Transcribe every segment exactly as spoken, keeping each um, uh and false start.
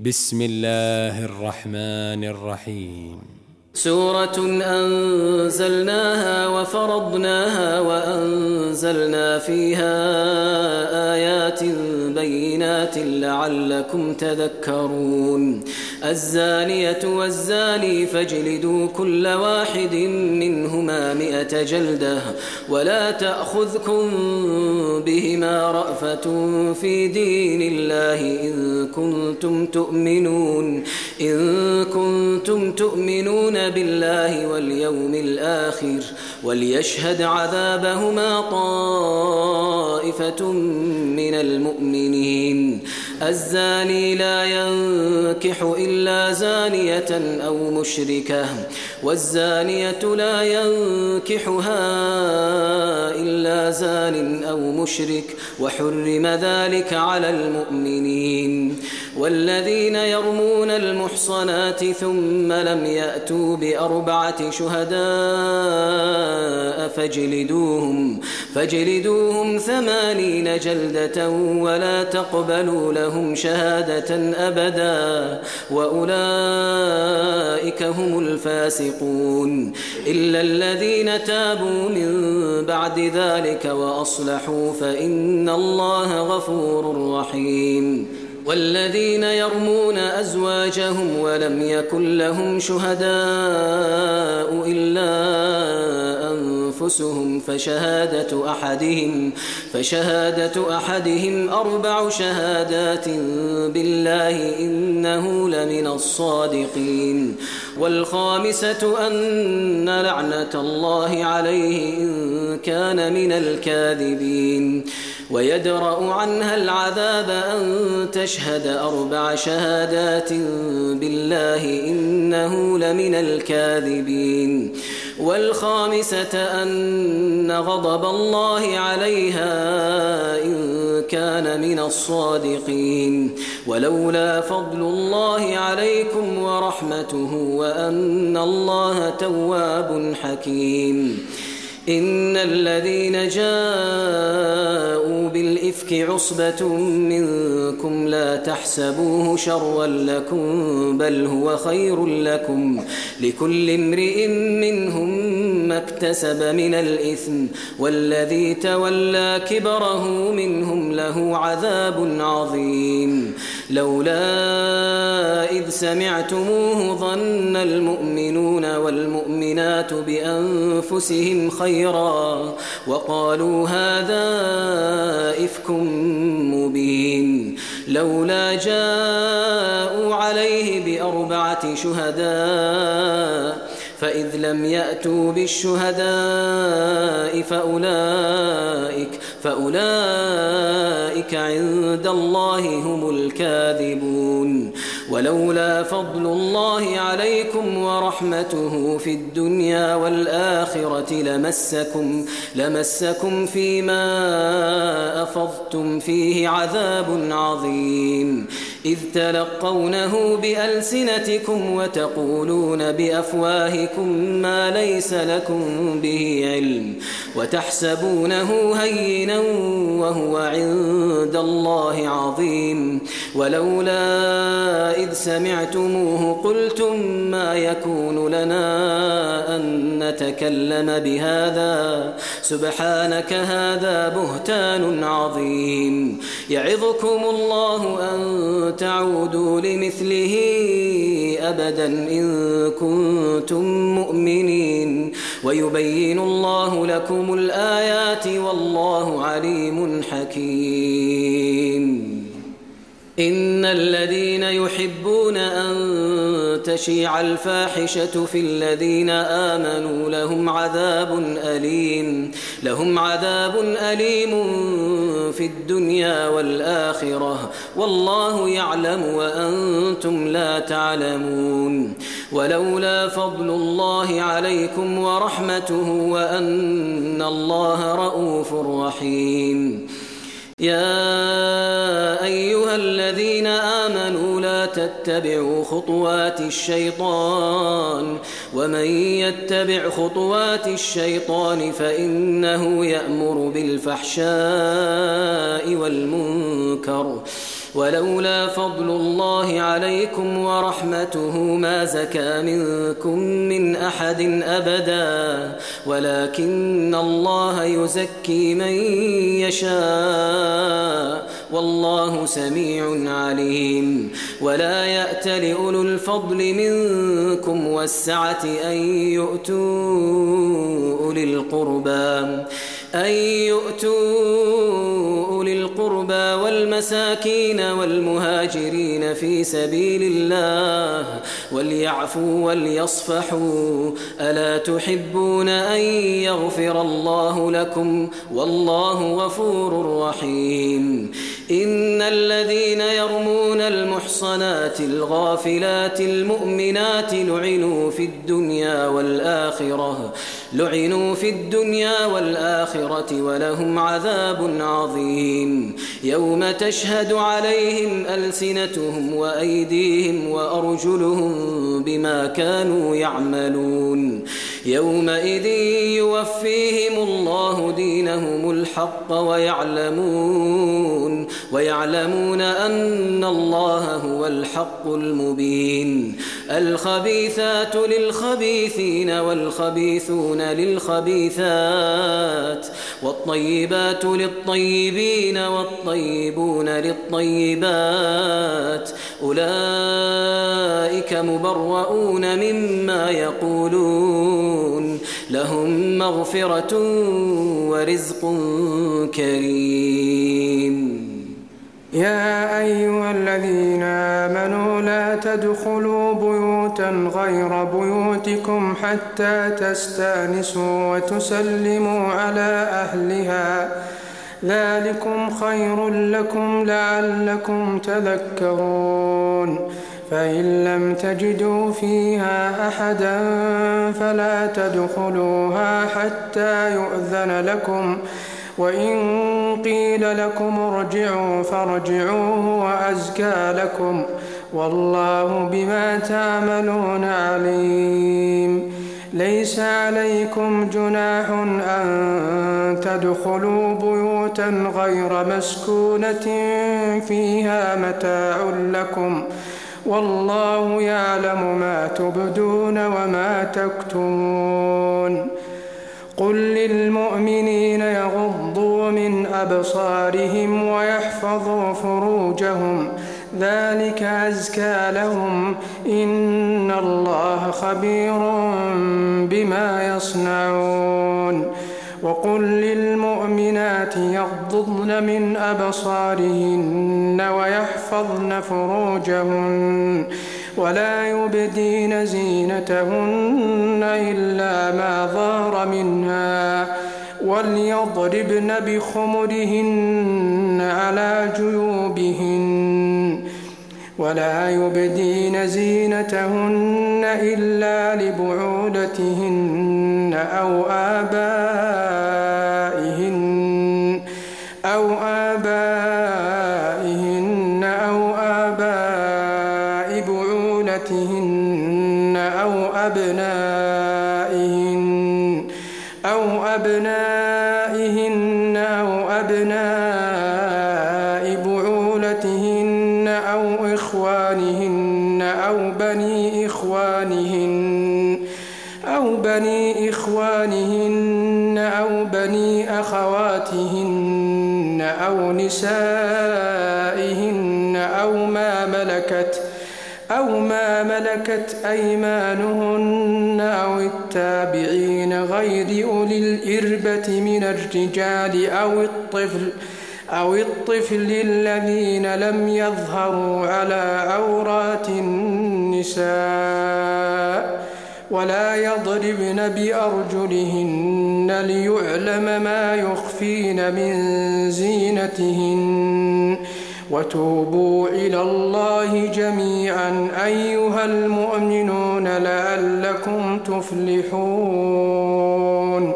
بسم الله الرحمن الرحيم. سورة أنزلناها وفرضناها وأنزلنا فيها آيات بينات لعلكم تذكرون. الزانية والزاني فاجلدوا كل واحد منهما مئة جلدة ولا تأخذكم بهما رأفة في دين الله إن كنتم تؤمنون إن كنتم تؤمنون بالله واليوم الآخر وليشهد عذابهما طائفة من المؤمنين. الزاني لا ينكح إلا زانية أو مشركة والزانية لا ينكحها إلا زان أو مشرك وحرم ذلك على المؤمنين. والذين يرمون المحصنات ثم لم يأتوا بأربعة شهداء فاجلدوهم فاجلدوهم ثمانين جلدة ولا تقبلوا لهم شهادة أبدا وأولئك هم الفاسقون إلا الذين تابوا من بعد ذلك وأصلحوا فإن الله غفور رحيم. والذين يرمون أزواجهم ولم يكن لهم شهداء إلا أنفسهم فشهادة أحدهم فشهادة أحدهم أربع شهادات بالله إنه لمن الصادقين. والخامسة أن لعنة الله عليه إن كان من الكاذبين. ويدرأ عنها العذاب أن تشهد أربع شهادات بالله إنه لمن الكاذبين. والخامسة أن غضب الله عليها إن كان من الصادقين. ولولا فضل الله عليكم ورحمته وأن الله تواب حكيم. إن الذين جاءوا بالإفك عصبة منكم لا تحسبوه شرا لكم بل هو خير لكم لكل امرئ منهم ما اكتسب من الإثم والذي تولى كبره منهم له عذاب عظيم. لولا إذ سمعتموه ظن المؤمنون والمؤمنات بأنفسهم خيرا وقالوا هذا إفك مبين. لولا جاءوا عليه بأربعة شهداء فإذ لم يأتوا بالشهداء فأولئك, فأولئك عند الله هم الكاذبون. ولولا فضل الله عليكم ورحمته في الدنيا والآخرة لمسكم, لمسكم فيما أفضتم فيه عذاب عظيم إذ تلقونه بألسنتكم وتقولون بأفواهكم ما ليس لكم به علم وتحسبونه هينا وهو عند الله عظيم. ولولا إذ سمعتموه قلتم ما يكون لنا أن نتكلم بهذا سبحانك هذا بهتان عظيم. يعظكم الله أن تعودوا لمثله أبدا إن كنتم مؤمنين ويبين الله لكم الآيات والله عليم حكيم. إن الذين يحبون أن تشيع الفاحشة في الذين آمنوا لهم عذاب أليم لهم عذاب أليم في الدنيا والآخرة والله يعلم وأنتم لا تعلمون. ولولا فضل الله عليكم ورحمته وأن الله رؤوف رحيم. يا أيها الذين آمنوا لا تتبعوا خطوات الشيطان ومن يتبع خطوات الشيطان فإنه يأمر بالفحشاء والمنكر ولولا فضل الله عليكم ورحمته ما زكى منكم من أحد أبدا ولكن الله يزكي من يشاء والله سميع عليم. ولا يأت لأولو الفضل منكم والسعة أن يؤتوا أولي القربى أن يؤتوا أولي القربى والمساكين والمهاجرين في سبيل الله وليعفوا وليصفحوا ألا تحبون أن يغفر الله لكم والله غفور رحيم. إن الذين يرمون المحصنات الغافلات المؤمنات لعنوا في الدنيا والآخرة لعنوا في الدنيا والآخرة ولهم عذاب عظيم. يوم تشهد عليهم ألسنتهم وأيديهم وأرجلهم بما كانوا يعملون يومئذ يوفيهم الله دينهم الحق ويعلمون ويعلمون أن الله هو الحق المبين. الخبيثات للخبيثين والخبيثون للخبيثات والطيبات للطيبين والطيبون للطيبات أولئك مبرؤون مما يقولون لهم مغفرة ورزق كريم. يا أيها الذين آمنوا لا تدخلوا بيوتا غير بيوتكم حتى تستأنسوا وتسلموا على أهلها ذلكم خير لكم لعلكم تذكرون. فإن لم تجدوا فيها أحدا فلا تدخلوها حتى يؤذن لكم وإن قيل لكم ارجعوا فارجعوا وأزكى لكم والله بما تعملون عليم. ليس عليكم جناح أن تدخلوا بيوتا غير مسكونة فيها متاع لكم والله يعلم ما تبدون وما تكتمون. قل للمؤمنين يغضوا من أبصارهم ويحفظوا فروجهم ذلك أزكى لهم إن الله خبير بما يصنعون. وقل للمؤمنات يغضضن من أبصارهن ويحفظن فروجهن ولا يبدين زينتهن إلا ما ظهر منها وليضربن بخمرهن على جيوبهن ولا يبدين زينتهن إلا لبعولتهن أو آبائهن أو آبائهن أو آباء بعولتهن أو أبنائهن أو أبنائهن أو أبناء بعولتهن أو إخوانهن أو بني إخوانهن أو بني إخوانهن أو بني أخواتهن أو نسائهن أو ما ملكت أو ما ملكت أيمانهن أو التابعين غير أولي الإربة من الرجال أو الطفل أو الطفل الذين لم يظهروا على عورات النساء ولا يضربن بأرجلهن ليعلم ما يخفين من زينتهن وتوبوا إلى الله جميعا أيها المؤمنون لعلكم تفلحون.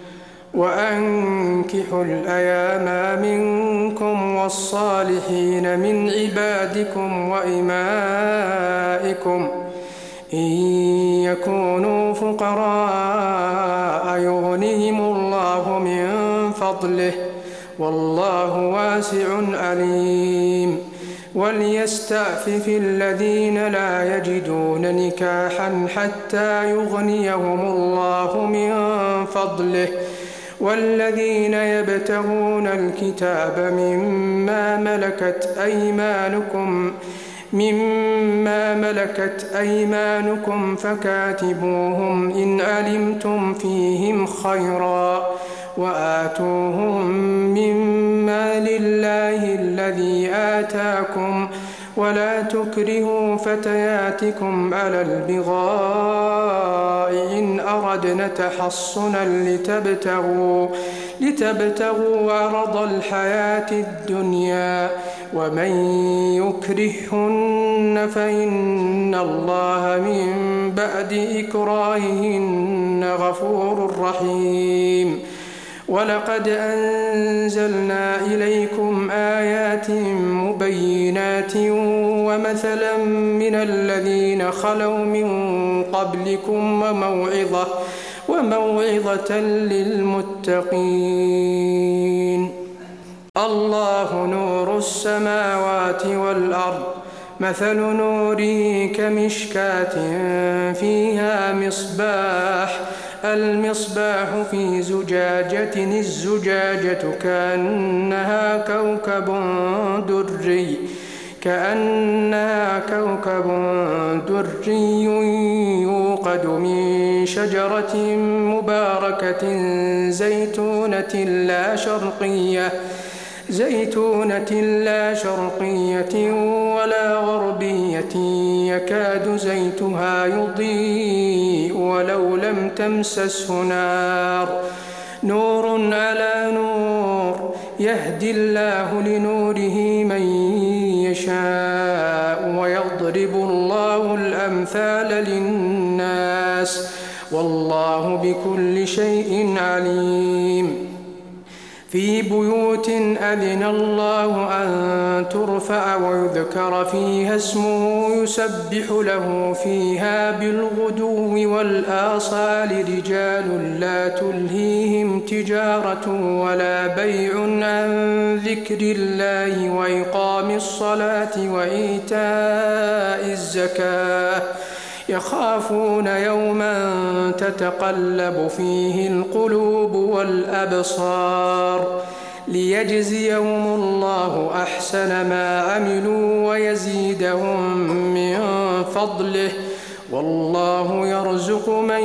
وأنكحوا الأيام منكم والصالحين من عبادكم وإمائكم إن يكونوا فقراء يغنهم الله من فضله والله واسع عليم. وليستعفف الذين لا يجدون نكاحا حتى يغنيهم الله من فضله والذين يبتغون الكتاب مما ملكت أيمانكم مما ملكت أيمانكم فكاتبوهم إن علمتم فيهم خيرا وآتوهم مما لله الذي آتاكم ولا تكرهوا فتياتكم على البغاء إن أردنا تحصنا لتبتغوا, لتبتغوا عرض الحياة الدنيا ومن يكرههن فإن الله من بعد إكراههن غفور رحيم. ولقد أنزلنا إليكم آيات مبينات ومثلا من الذين خلوا من قبلكم وموعظة, وموعظة للمتقين. الله نور السماوات والأرض مثل نوره كمشكاة فيها مصباح المصباح في زجاجة الزجاجة كأنها كوكب دري كأنها كوكب دري يوقد من شجرة مباركة زيتونة لا شرقية زيتونة لا شرقية ولا غربية يكاد زيتها يضيء ولو لم تمسسه نار نور على نور يهدي الله لنوره من يشاء ويضرب الله الأمثال للناس والله بكل شيء عليم. في بيوت أذن الله أن ترفع ويذكر فيها اسمه يسبح له فيها بالغدو والآصال رجال لا تلهيهم تجارة ولا بيع عن ذكر الله وإقام الصلاة وإيتاء الزكاة يخافون يوما تتقلب فيه القلوب والأبصار ليجزيهم الله أحسن ما عملوا ويزيدهم من فضله والله يرزق من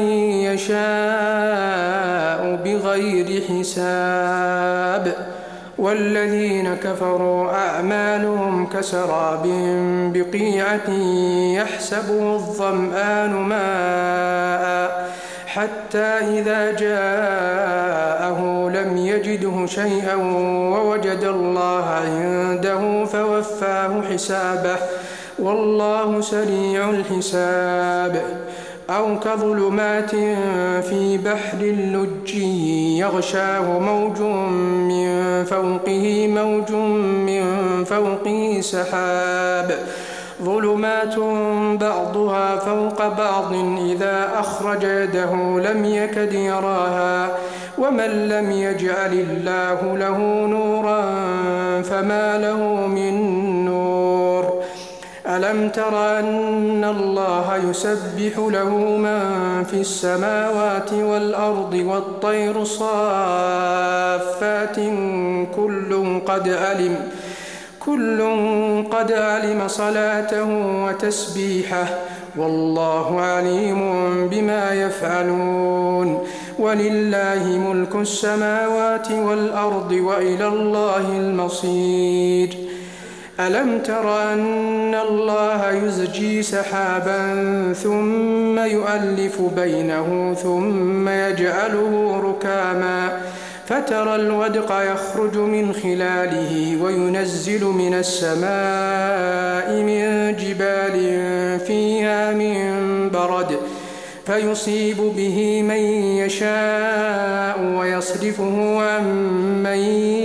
يشاء بغير حساب. والذين كفروا أعمالهم كسراب بقيعة يحسبه الظمآن ماء حتى إذا جاءه لم يجده شيئا ووجد الله عنده فوفاه حسابه والله سريع الحساب. أو كظلمات في بحر اللج يغشاه موج من فوقه موج من فوقه سحاب ظلمات بعضها فوق بعض إذا أخرج يده لم يكد يراها ومن لم يجعل الله له نورا فما له من نور. ألم تر أن الله يسبح له من في السماوات والأرض والطير صافات كل قد علم كل قد علم صلاته وتسبيحه والله عليم بما يفعلون. ولله ملك السماوات والأرض وإلى الله المصير. ألم تر أن الله يزجي سحابا ثم يؤلف بينه ثم يجعله ركاما فترى الودق يخرج من خلاله وينزل من السماء من جبال فيها من برد فيصيب به من يشاء ويصرفه عن من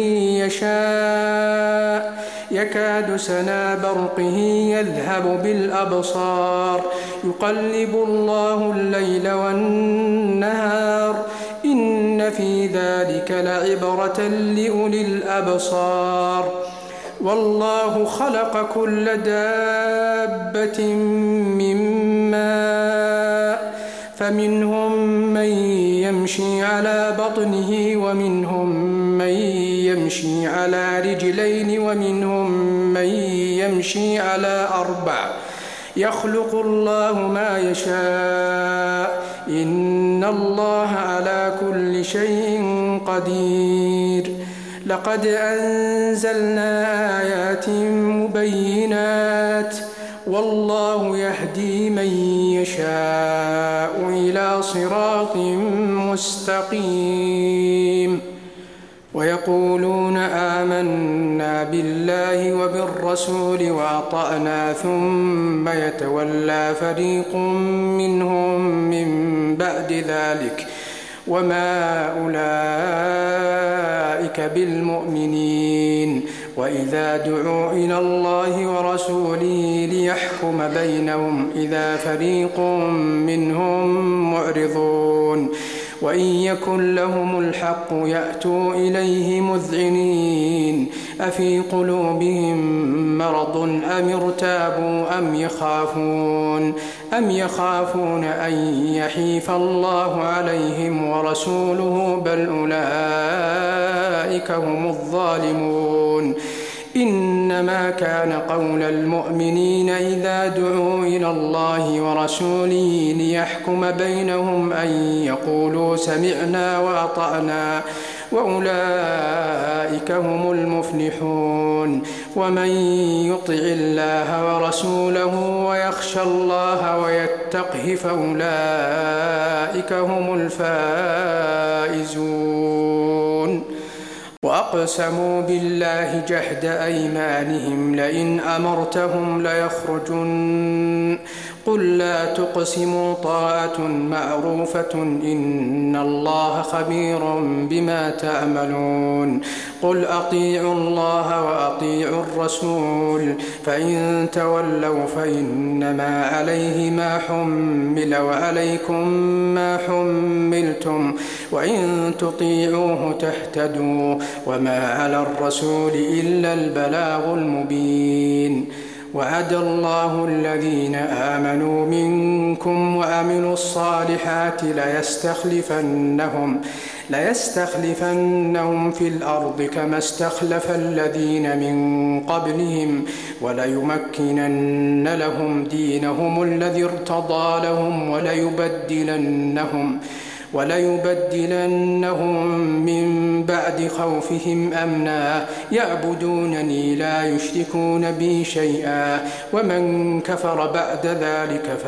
يشاء يكاد سنا برقه يذهب بالأبصار يقلب الله الليل والنهار إن في ذلك لعبرة لأولي الأبصار. والله خلق كل دابة من ماء فمنهم من يمشي على بطنه ومنهم من يمشي على رجلين ومنهم من يمشي على أربع يخلق الله ما يشاء إن الله على كل شيء قدير. لقد أنزلنا آيات مبينات والله يهدي من يشاء إلى صراط مستقيم. ويقولون آمنا بالله وبالرسول وأطعنا ثم يتولى فريق منهم من بعد ذلك وما أولئك بالمؤمنين. وإذا دعوا إلى الله ورسوله ليحكم بينهم إذا فريق منهم معرضون وإن يكن لهم الحق يأتوا إليه مذعنين أفي قلوبهم مرض أم ارتابوا أم يخافون أم يخافون أن يحيف الله عليهم ورسوله بل أولئك هم الظالمون. إنما كان قول المؤمنين إذا دعوا إلى الله ورسوله ليحكم بينهم أن يقولوا سمعنا وأطعنا وأولئك هم المفلحون. ومن يطع الله ورسوله ويخشى الله ويتقه فأولئك هم الفائزون. وأقسموا بالله جهد أيمانهم لئن أمرتهم ليخرجن قل لا تقسموا طاعة معروفة إن الله خبير بما تعملون. قل أطيعوا الله وأطيعوا الرسول فإن تولوا فإنما عليه ما حمل وعليكم ما حملتم وإن تطيعوه تهتدوا وما على الرسول إلا البلاغ المبين. وعد الله الذين آمنوا منكم وعملوا الصالحات ليستخلفنهم ليستخلفنهم في الأرض كما استخلف الذين من قبلهم وليمكنن لهم دينهم الذي ارتضى لهم وليبدلنهم وليبدلنهم من بعد خوفهم أمنا يعبدونني لا يشركون بي شيئا ومن كفر بعد ذلك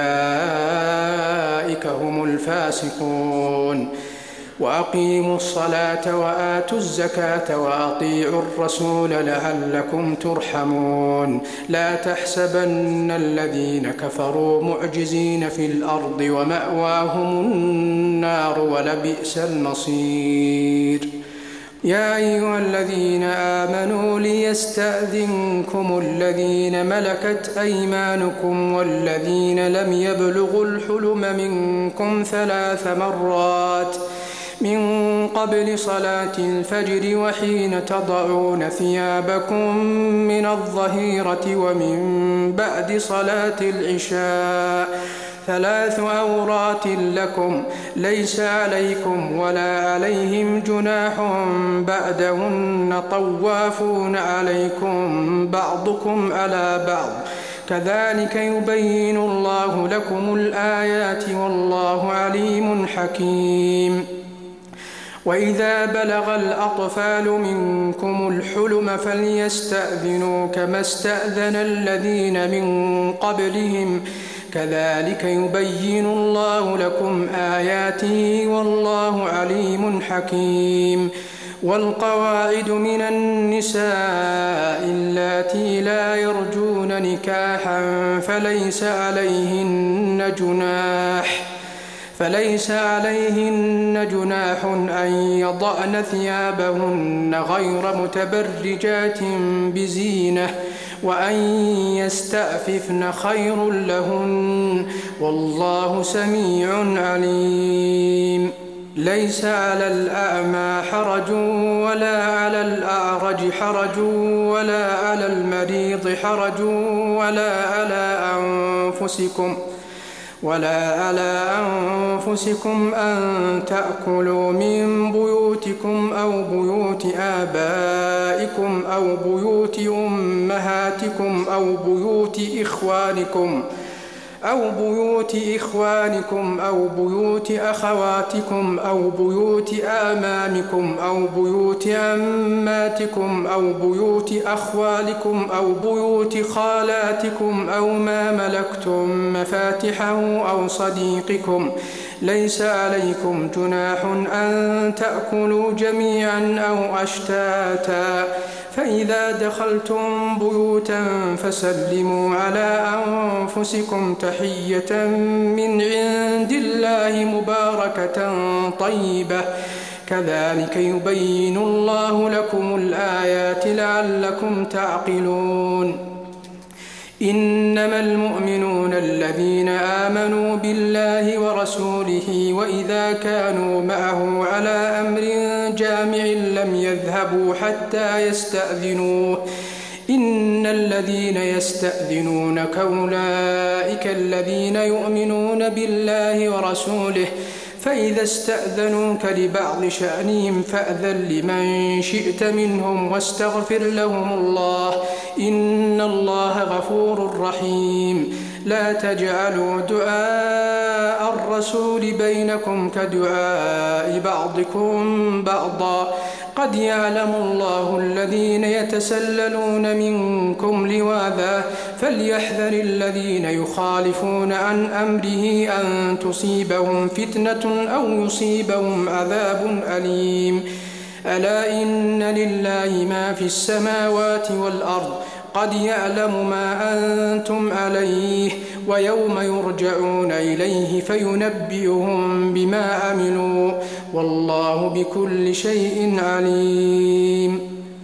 فأولئك هم الفاسقون. وأقيموا الصلاة وآتوا الزكاة وأطيعوا الرسول لعلكم ترحمون. لا تحسبن الذين كفروا معجزين في الأرض ومأواهم النار ولبئس المصير. يا أيها الذين آمنوا ليستأذنكم الذين ملكت أيمانكم والذين لم يبلغوا الحلم منكم ثلاث مرات من قبل صلاة الفجر وحين تضعون ثيابكم من الظهيرة ومن بعد صلاة العشاء ثلاث عورات لكم ليس عليكم ولا عليهم جناح بعدهن طوافون عليكم بعضكم على بعض كذلك يبين الله لكم الآيات والله عليم حكيم. وإذا بلغ الأطفال منكم الحلم فليستأذنوا كما استأذن الذين من قبلهم كذلك يبين الله لكم آياته والله عليم حكيم. والقواعد من النساء اللاتي لا يرجون نكاحا فليس عليهن جناح فليس عليهن جناح أن يضعن ثيابهن غير متبرجات بزينة وأن يستعففن خير لهن والله سميع عليم. ليس على الأعمى حرج ولا على الأعرج حرج ولا على المريض حرج ولا على أنفسكم ولا على أنفسكم أن تأكلوا من بيوتكم أو بيوت آبائكم أو بيوت أمهاتكم أو بيوت إخوانكم أو بيوت إخوانكم أو بيوت أخواتكم أو بيوت آمامكم أو بيوت أماتكم أو بيوت أخوالكم أو بيوت خالاتكم أو ما ملكتم مفاتحه أو صديقكم. ليس عليكم جناح أن تأكلوا جميعا أو أشتاتا، فإذا دخلتم بيوتا فسلموا على أنفسكم تحية من عند الله مباركة طيبة، كذلك يبين الله لكم الآيات لعلكم تعقلون. إنما المؤمنون الذين آمنوا بالله ورسوله وإذا كانوا معه على أمر جامع لم يذهبوا حتى يستأذنوه. إن الذين يستأذنونك أولئك الذين يؤمنون بالله ورسوله، فإذا استأذنوك لبعض شأنهم فأذن لمن شئت منهم واستغفر لهم الله، إن الله غفور رحيم. لا تجعلوا دعاء الرسول بينكم كدعاء بعضكم بعضا، قد يعلم الله الذين يتسللون منكم لواذا، فليحذر الذين يخالفون عن أمره أن تصيبهم فتنة أو يصيبهم عذاب أليم. ألا إن لله ما في السماوات والأرض، قد يعلم ما أنتم عليه، ويوم يرجعون إليه فينبئهم بما عملوا، والله بكل شيء عليم.